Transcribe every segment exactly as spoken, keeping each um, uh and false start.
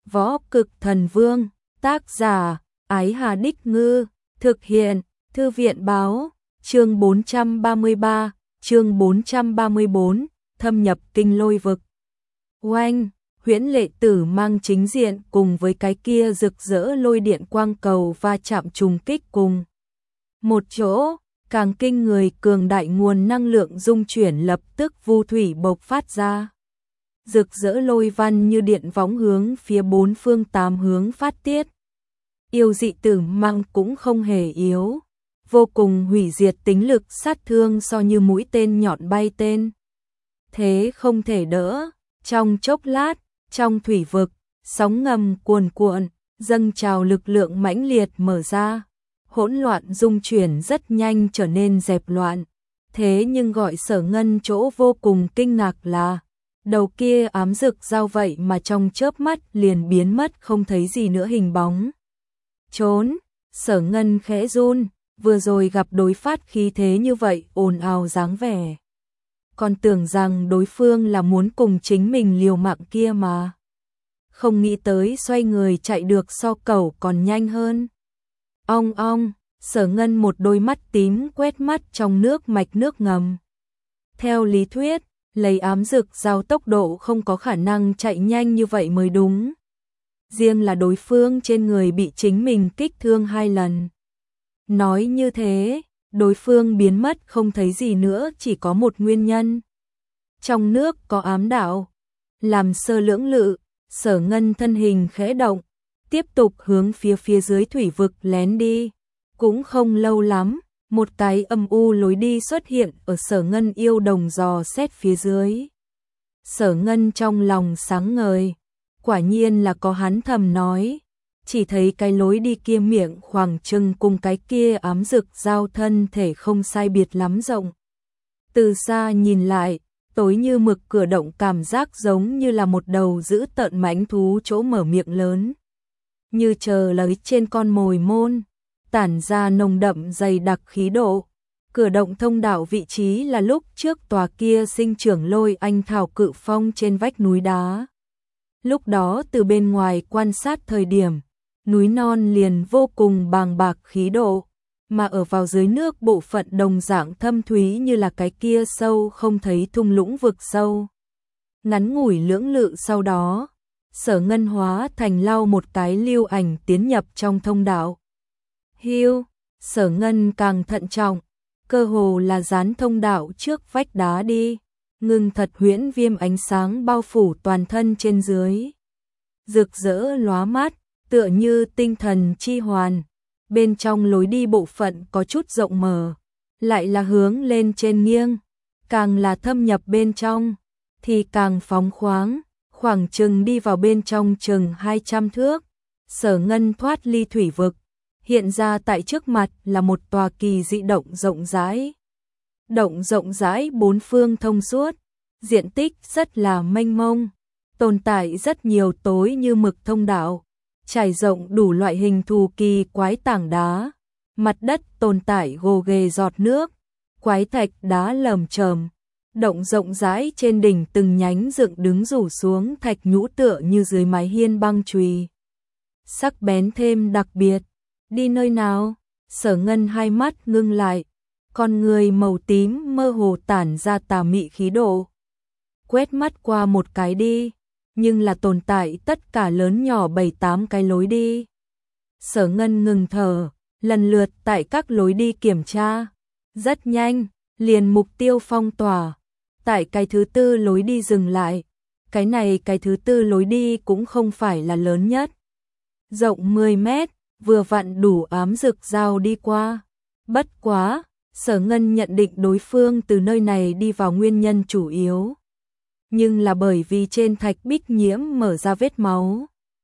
Võ Cực Thần Vương, tác giả, Ái Hà Đích Ngư, thực hiện, Thư viện báo, chương bốn trăm ba mươi ba, chương bốn trăm ba mươi bốn, thâm nhập kinh lôi vực. Oanh, Huyễn Lệ Tử mang chính diện cùng với cái kia rực rỡ lôi điện quang cầu va chạm trùng kích cùng một chỗ, càng kinh người cường đại nguồn năng lượng dung chuyển lập tức vu thủy bộc phát ra. Rực rỡ lôi văn như điện võng hướng phía bốn phương tám hướng phát tiết. Yêu dị tử mang cũng không hề yếu, vô cùng hủy diệt tính lực sát thương so như mũi tên nhọn bay tên. Thế không thể đỡ, trong chốc lát, trong thủy vực, sóng ngầm cuồn cuộn, dâng trào lực lượng mãnh liệt mở ra. Hỗn loạn dung chuyển rất nhanh trở nên dẹp loạn. Thế nhưng gọi Sở Ngân chỗ vô cùng kinh ngạc là đầu kia ám rực dao vậy mà trong chớp mắt liền biến mất không thấy gì nữa hình bóng. Trốn, Sở Ngân khẽ run, vừa rồi gặp đối phát khí thế như vậy ồn ào dáng vẻ. Còn tưởng rằng đối phương là muốn cùng chính mình liều mạng kia mà. Không nghĩ tới xoay người chạy được so cẩu còn nhanh hơn. Ong ong, Sở Ngân một đôi mắt tím quét mắt trong nước mạch nước ngầm. Theo lý thuyết, lấy ám dực dao tốc độ không có khả năng chạy nhanh như vậy mới đúng. Riêng là đối phương trên người bị chính mình kích thương hai lần. Nói như thế, đối phương biến mất không thấy gì nữa chỉ có một nguyên nhân. Trong nước có ám đạo. Làm sơ lưỡng lự, Sở Ngân thân hình khẽ động, tiếp tục hướng phía phía dưới thủy vực lén đi. Cũng không lâu lắm, một cái âm u lối đi xuất hiện ở Sở Ngân yêu đồng dò xét phía dưới. Sở Ngân trong lòng sáng ngời, quả nhiên là có hắn thầm nói, chỉ thấy cái lối đi kia miệng khoảng chừng cùng cái kia ám rực giao thân thể không sai biệt lắm rộng. Từ xa nhìn lại, tối như mực cửa động cảm giác giống như là một đầu dữ tợn mãnh thú chỗ mở miệng lớn. Như chờ lấy trên con mồi môn, tản ra nồng đậm dày đặc khí độ. Cửa động thông đạo vị trí là lúc trước tòa kia sinh trưởng lôi anh thảo cự phong trên vách núi đá. Lúc đó từ bên ngoài quan sát thời điểm, núi non liền vô cùng bàng bạc khí độ, mà ở vào dưới nước bộ phận đồng dạng thâm thúy như là cái kia sâu không thấy thung lũng vực sâu. Ngắn ngủi lưỡng lự sau đó, Sở Ngân hóa thành lau một cái lưu ảnh tiến nhập trong thông đạo. Hiu, Sở Ngân càng thận trọng, cơ hồ là dán thông đạo trước vách đá đi, ngừng thật huyễn viêm ánh sáng bao phủ toàn thân trên dưới. Rực rỡ lóa mắt, tựa như tinh thần chi hoàn, bên trong lối đi bộ phận có chút rộng mở, lại là hướng lên trên nghiêng, càng là thâm nhập bên trong, thì càng phóng khoáng, khoảng chừng đi vào bên trong chừng hai trăm thước, Sở Ngân thoát ly thủy vực. Hiện ra tại trước mặt là một tòa kỳ dị động rộng rãi. Động rộng rãi bốn phương thông suốt, diện tích rất là mênh mông, tồn tại rất nhiều tối như mực thông đạo, trải rộng đủ loại hình thù kỳ quái tảng đá, mặt đất tồn tại gồ ghề giọt nước, quái thạch đá lởm chởm. Động rộng rãi trên đỉnh từng nhánh dựng đứng rủ xuống thạch nhũ tựa như dưới mái hiên băng chùy. Sắc bén thêm đặc biệt. Đi nơi nào? Sở Ngân hai mắt ngưng lại, con người màu tím mơ hồ tản ra tà mị khí độ. Quét mắt qua một cái đi, nhưng là tồn tại tất cả lớn nhỏ bảy tám cái lối đi. Sở Ngân ngừng thở, lần lượt tại các lối đi kiểm tra. Rất nhanh, liền mục tiêu phong tỏa. Tại cái thứ tư lối đi dừng lại. Cái này cái thứ tư lối đi cũng không phải là lớn nhất. Rộng mười mét. Vừa vặn đủ ám rực dao đi qua. Bất quá, Sở Ngân nhận định đối phương từ nơi này đi vào nguyên nhân chủ yếu. Nhưng là bởi vì trên thạch bích nhiễm mở ra vết máu.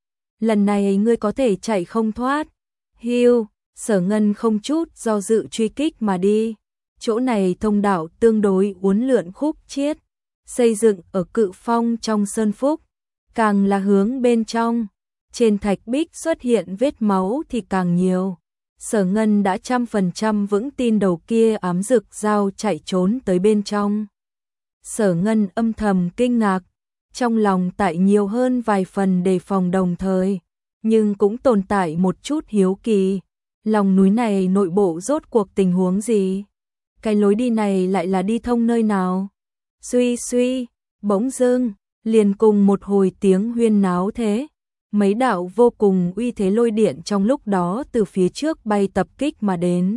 Lần này ngươi có thể chạy không thoát. Hiu, Sở Ngân không chút do dự truy kích mà đi. Chỗ này thông đạo tương đối uốn lượn khúc chiết, xây dựng ở cự phong trong sơn phúc, càng là hướng bên trong. Trên thạch bích xuất hiện vết máu thì càng nhiều. Sở Ngân đã trăm phần trăm vững tin đầu kia ám rực dao chạy trốn tới bên trong. Sở Ngân âm thầm kinh ngạc, trong lòng tại nhiều hơn vài phần đề phòng đồng thời, nhưng cũng tồn tại một chút hiếu kỳ. Lòng núi này nội bộ rốt cuộc tình huống gì? Cái lối đi này lại là đi thông nơi nào? Suy suy, bỗng dưng, liền cùng một hồi tiếng huyên náo thế. Mấy đạo vô cùng uy thế lôi điện trong lúc đó từ phía trước bay tập kích mà đến.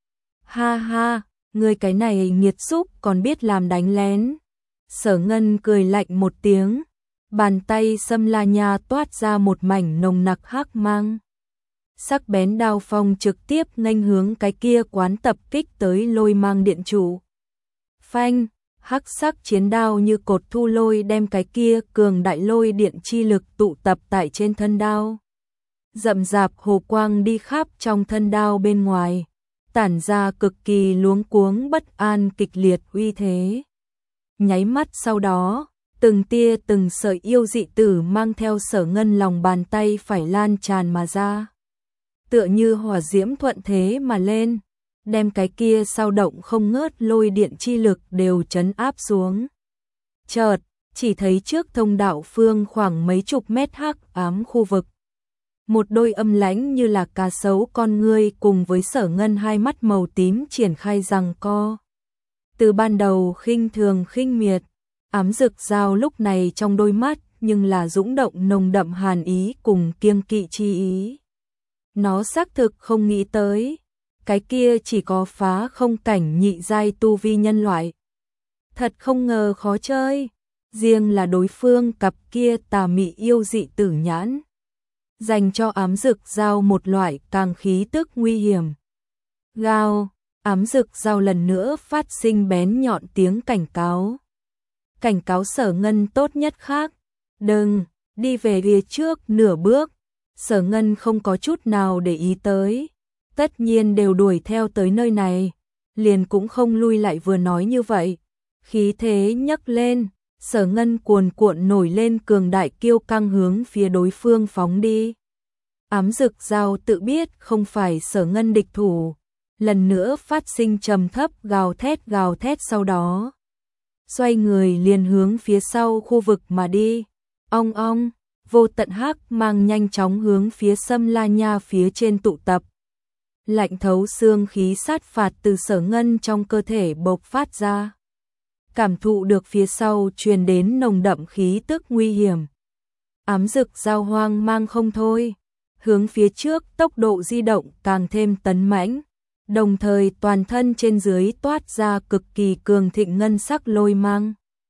Ha ha, người cái này nghiệt xúc còn biết làm đánh lén. Sở Ngân cười lạnh một tiếng, bàn tay Sâm La Nha toát ra một mảnh nồng nặc hắc mang. Sắc bén đao phong trực tiếp nghênh hướng cái kia quán tập kích tới lôi mang điện chủ. Phanh, hắc sắc chiến đao như cột thu lôi đem cái kia cường đại lôi điện chi lực tụ tập tại trên thân đao. Rậm rạp hồ quang đi khắp trong thân đao bên ngoài, tản ra cực kỳ luống cuống bất an kịch liệt uy thế. Nháy mắt sau đó, từng tia từng sợi yêu dị tử mang theo Sở Ngân lòng bàn tay phải lan tràn mà ra. Tựa như hỏa diễm thuận thế mà lên, đem cái kia sao động không ngớt lôi điện chi lực đều trấn áp xuống. Chợt, chỉ thấy trước thông đạo phương khoảng mấy chục mét hắc ám khu vực. Một đôi âm lãnh như là cá sấu con ngươi cùng với Sở Ngân hai mắt màu tím triển khai giằng co. Từ ban đầu khinh thường khinh miệt, ám rực dao lúc này trong đôi mắt nhưng là dũng động nồng đậm hàn ý cùng kiêng kỵ chi ý. Nó xác thực không nghĩ tới, cái kia chỉ có phá không cảnh nhị giai tu vi nhân loại. Thật không ngờ khó chơi, riêng là đối phương cặp kia tà mị yêu dị tử nhãn. Dành cho ám rực dao một loại càng khí tức nguy hiểm. Gào, ám rực dao lần nữa phát sinh bén nhọn tiếng cảnh cáo. Cảnh cáo Sở Ngân tốt nhất khác, đừng, đi về phía trước nửa bước. Sở Ngân không có chút nào để ý tới, tất nhiên đều đuổi theo tới nơi này, liền cũng không lui lại vừa nói như vậy. Khí thế nhấc lên, Sở Ngân cuồn cuộn nổi lên cường đại kiêu căng hướng phía đối phương phóng đi. Ám rực dao tự biết không phải Sở Ngân địch thủ, lần nữa phát sinh trầm thấp gào thét gào thét sau đó. Xoay người liền hướng phía sau khu vực mà đi, ong ong. Vô tận hắc mang nhanh chóng hướng phía Sâm La Nha phía trên tụ tập. Lạnh thấu xương khí sát phạt từ Sở Ngân trong cơ thể bộc phát ra. Cảm thụ được phía sau truyền đến nồng đậm khí tức nguy hiểm. Ám rực dao hoang mang không thôi, hướng phía trước tốc độ di động càng thêm tấn mãnh, đồng thời toàn thân trên dưới toát ra cực kỳ cường thịnh ngân sắc lôi mang.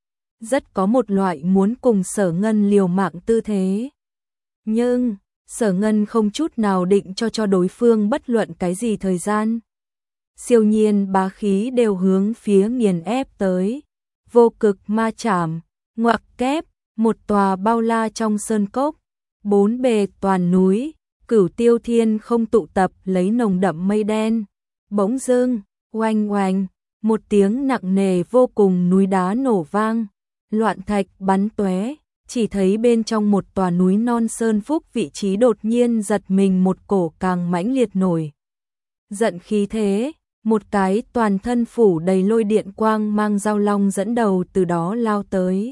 Rất có một loại muốn cùng Sở Ngân liều mạng tư thế. Nhưng, Sở Ngân không chút nào định cho cho đối phương bất luận cái gì thời gian. Siêu nhiên bá khí đều hướng phía nghiền ép tới. Vô cực ma chảm, ngoặc kép, một tòa bao la trong sơn cốc. Bốn bề toàn núi, Cửu Tiêu Thiên không tụ tập lấy nồng đậm mây đen. Bỗng dưng, oanh oanh, một tiếng nặng nề vô cùng núi đá nổ vang. Loạn thạch bắn tóe, chỉ thấy bên trong một tòa núi non sơn phúc vị trí đột nhiên giật mình một cổ càng mãnh liệt nổi. Giận khí thế, một cái toàn thân phủ đầy lôi điện quang mang dao long dẫn đầu từ đó lao tới.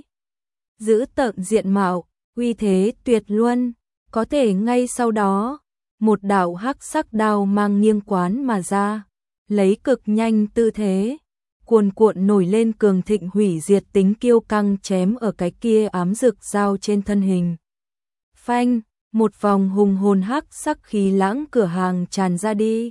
Giữ tợn diện mạo, uy thế tuyệt luân, có thể ngay sau đó, một đạo hắc sắc đao mang nghiêng quán mà ra, lấy cực nhanh tư thế. Cuồn cuộn nổi lên cường thịnh hủy diệt tính kiêu căng chém ở cái kia ám rực dao trên thân hình. Phanh, một vòng hùng hồn hắc sắc khí lãng cửa hàng tràn ra đi,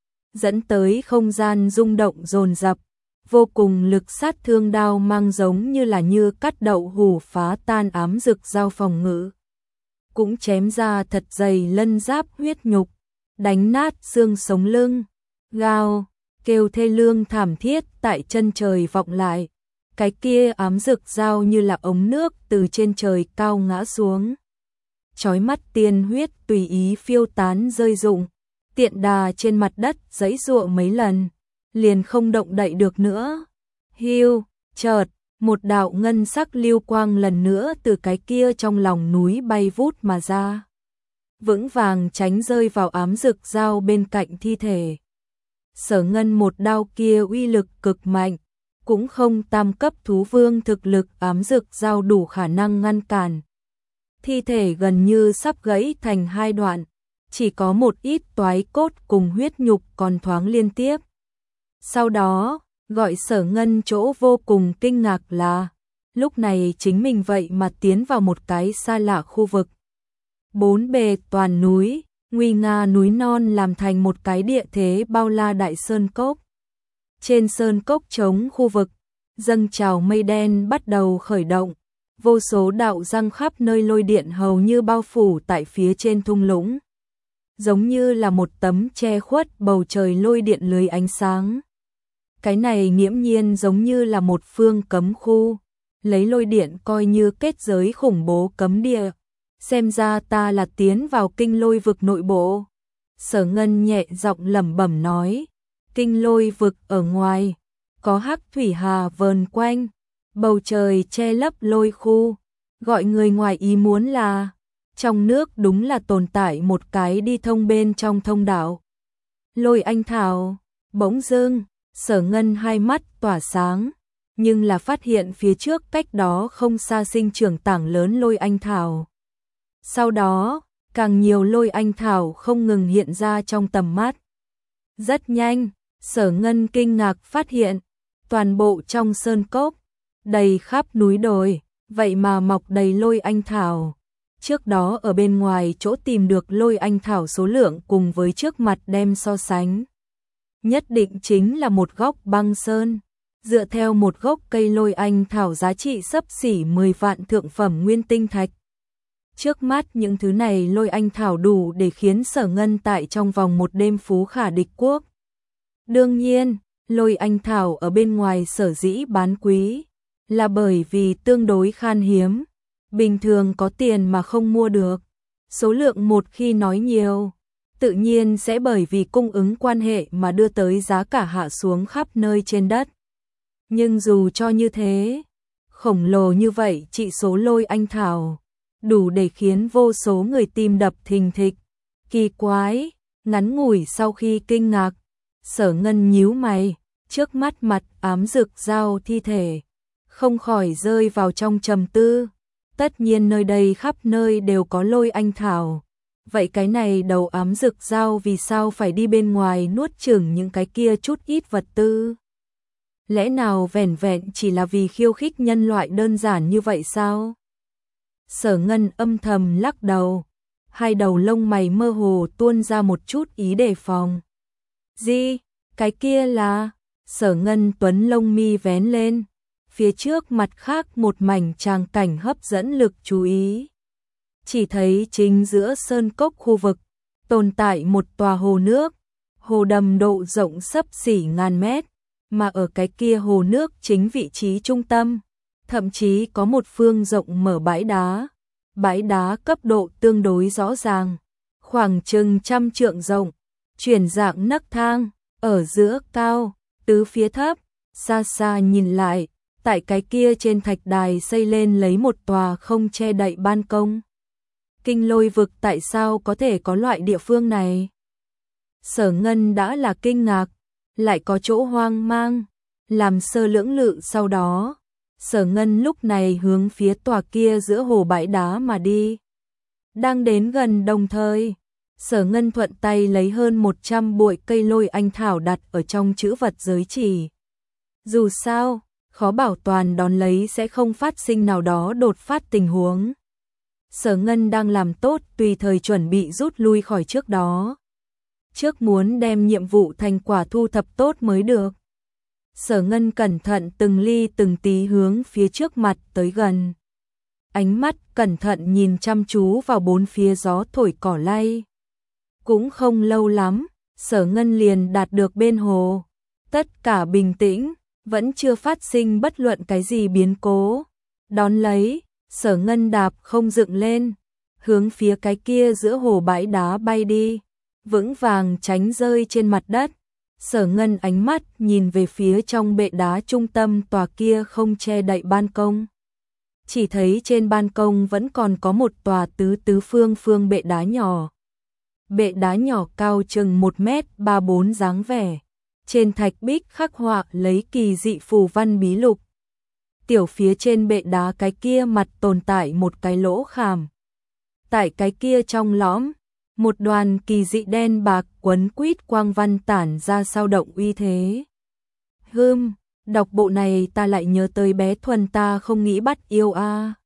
dẫn tới không gian rung động dồn dập, vô cùng lực sát thương đao mang giống như là như cắt đậu hủ phá tan ám rực dao phòng ngự. Cũng chém ra thật dày lân giáp huyết nhục, đánh nát xương sống lưng, gào. Kêu thê lương thảm thiết tại chân trời vọng lại, cái kia ám rực dao như là ống nước từ trên trời cao ngã xuống. Chói mắt tiên huyết tùy ý phiêu tán rơi rụng, tiện đà trên mặt đất giãy giụa mấy lần, liền không động đậy được nữa. Hiu, chợt, một đạo ngân sắc lưu quang lần nữa từ cái kia trong lòng núi bay vút mà ra. Vững vàng tránh rơi vào ám rực dao bên cạnh thi thể. Sở Ngân một đao kia uy lực cực mạnh, cũng không tam cấp thú vương thực lực ám dược dao đủ khả năng ngăn cản. Thi thể gần như sắp gãy thành hai đoạn, chỉ có một ít toái cốt cùng huyết nhục còn thoáng liên tiếp. Sau đó, gọi Sở Ngân chỗ vô cùng kinh ngạc là, lúc này chính mình vậy mà tiến vào một cái xa lạ khu vực. Bốn bề toàn núi, nguy nga núi non làm thành một cái địa thế bao la đại sơn cốc. Trên sơn cốc trống khu vực, dâng trào mây đen bắt đầu khởi động, vô số đạo răng khắp nơi lôi điện hầu như bao phủ tại phía trên thung lũng. Giống như là một tấm che khuất bầu trời lôi điện lưới ánh sáng. Cái này nghiễm nhiên giống như là một phương cấm khu, lấy lôi điện coi như kết giới khủng bố cấm địa. Xem ra ta là tiến vào kinh lôi vực nội bộ. Sở Ngân nhẹ giọng lẩm bẩm nói, kinh lôi vực ở ngoài, có hắc thủy hà vờn quanh, bầu trời che lấp lôi khu, gọi người ngoài ý muốn là, trong nước đúng là tồn tại một cái đi thông bên trong thông đạo. Lôi anh thảo, bỗng dưng, Sở Ngân hai mắt tỏa sáng, nhưng là phát hiện phía trước cách đó không xa sinh trưởng tảng lớn lôi anh thảo. Sau đó, càng nhiều lôi anh thảo không ngừng hiện ra trong tầm mắt. Rất nhanh, Sở Ngân kinh ngạc phát hiện, toàn bộ trong sơn cốc, đầy khắp núi đồi, vậy mà mọc đầy lôi anh thảo. Trước đó ở bên ngoài chỗ tìm được lôi anh thảo số lượng cùng với trước mặt đem so sánh. Nhất định chính là một góc băng sơn. Dựa theo một gốc cây lôi anh thảo giá trị xấp xỉ mười vạn thượng phẩm nguyên tinh thạch. Trước mắt những thứ này lôi anh thảo đủ để khiến Sở Ngân tại trong vòng một đêm phú khả địch quốc. Đương nhiên, lôi anh thảo ở bên ngoài sở dĩ bán quý, là bởi vì tương đối khan hiếm, bình thường có tiền mà không mua được. Số lượng một khi nói nhiều, tự nhiên sẽ bởi vì cung ứng quan hệ mà đưa tới giá cả hạ xuống khắp nơi trên đất. Nhưng dù cho như thế, khổng lồ như vậy trị số lôi anh thảo, đủ để khiến vô số người tim đập thình thịch. Kỳ quái, ngắn ngủi sau khi kinh ngạc, Sở Ngân nhíu mày, trước mắt mặt ám dược dao thi thể, không khỏi rơi vào trong trầm tư. Tất nhiên nơi đây khắp nơi đều có lôi anh thảo, vậy cái này đầu ám dược dao vì sao phải đi bên ngoài nuốt chửng những cái kia chút ít vật tư? Lẽ nào vẻn vẹn chỉ là vì khiêu khích nhân loại đơn giản như vậy sao? Sở Ngân âm thầm lắc đầu, hai đầu lông mày mơ hồ tuôn ra một chút ý đề phòng. Gì? Cái kia là... Sở Ngân tuấn lông mi vén lên, phía trước mặt khác một mảnh tràng cảnh hấp dẫn lực chú ý. Chỉ thấy chính giữa sơn cốc khu vực, tồn tại một tòa hồ nước, hồ đầm độ rộng xấp xỉ ngàn mét, mà ở cái kia hồ nước chính vị trí trung tâm, thậm chí có một phương rộng mở bãi đá. Bãi đá cấp độ tương đối rõ ràng, khoảng chừng trăm trượng rộng, chuyển dạng nấc thang, ở giữa cao, tứ phía thấp, xa xa nhìn lại, tại cái kia trên thạch đài xây lên lấy một tòa không che đậy ban công. Kinh lôi vực tại sao có thể có loại địa phương này? Sở Ngân đã là kinh ngạc, lại có chỗ hoang mang, làm sơ lưỡng lự sau đó. Sở Ngân lúc này hướng phía tòa kia giữa hồ bãi đá mà đi. Đang đến gần đồng thời, Sở Ngân thuận tay lấy hơn một trăm bụi cây lôi anh thảo đặt ở trong trữ vật giới chỉ. Dù sao, khó bảo toàn đón lấy sẽ không phát sinh nào đó đột phát tình huống. Sở Ngân đang làm tốt tùy thời chuẩn bị rút lui khỏi trước đó. Trước muốn đem nhiệm vụ thành quả thu thập tốt mới được. Sở Ngân cẩn thận từng ly từng tí hướng phía trước mặt tới gần. Ánh mắt cẩn thận nhìn chăm chú vào bốn phía gió thổi cỏ lay. Cũng không lâu lắm, Sở Ngân liền đạt được bên hồ. Tất cả bình tĩnh, vẫn chưa phát sinh bất luận cái gì biến cố. Đón lấy, Sở Ngân đạp không dựng lên, hướng phía cái kia giữa hồ bãi đá bay đi, vững vàng tránh rơi trên mặt đất. Sở Ngân ánh mắt nhìn về phía trong bệ đá trung tâm tòa kia không che đậy ban công. Chỉ thấy trên ban công vẫn còn có một tòa tứ tứ phương phương bệ đá nhỏ. Bệ đá nhỏ cao chừng một mét ba bốn dáng vẻ. trên thạch bích khắc họa lấy kỳ dị phù văn bí lục. Tiểu phía trên bệ đá cái kia mặt tồn tại một cái lỗ khảm. Tại cái kia trong lõm, một đoàn kỳ dị đen bạc quấn quýt quang văn tản ra sao động uy thế. Hừm, đọc bộ này ta lại nhớ tới bé Thuần ta không nghĩ bắt yêu a.